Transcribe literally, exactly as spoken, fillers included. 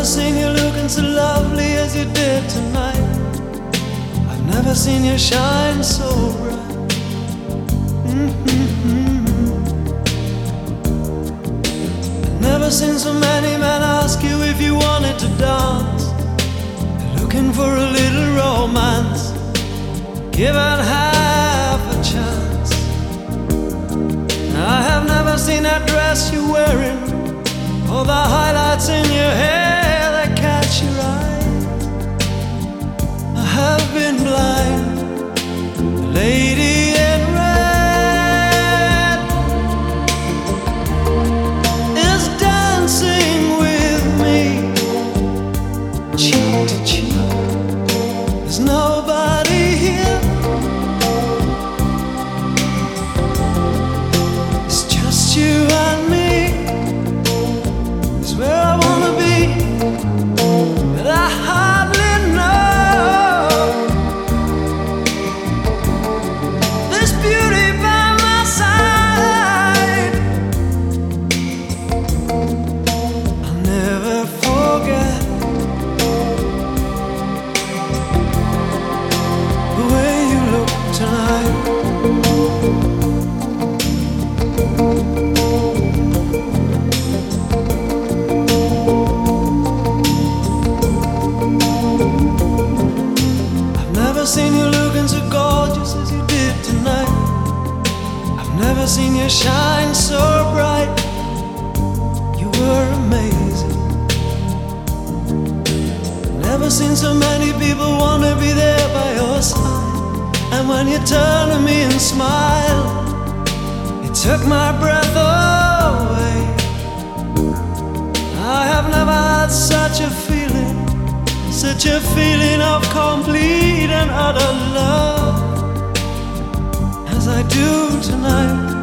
never seen you looking so lovely as you did tonight. I've never seen you shine so bright. Mm-hmm. I've never seen so many men ask you if you wanted to dance. They're looking for a little romance, given half a chance. I have never seen that dress you're wearing, or the highlights in your hair that catch your eye. I have been blind. The lady in red is dancing with me, cheek to cheek. There's nobody here. It's just you and me. Where I wanna be, but I hardly know. This beauty by my side, I'll never forget the way you look tonight. Seen you looking so gorgeous as you did tonight. I've never seen you shine so bright. You were amazing. Never seen so many people wanna be there by your side. And when you turned to me and smiled, it took my breath away. I have never had such a feeling, such a feeling of complete and utter love as I do tonight.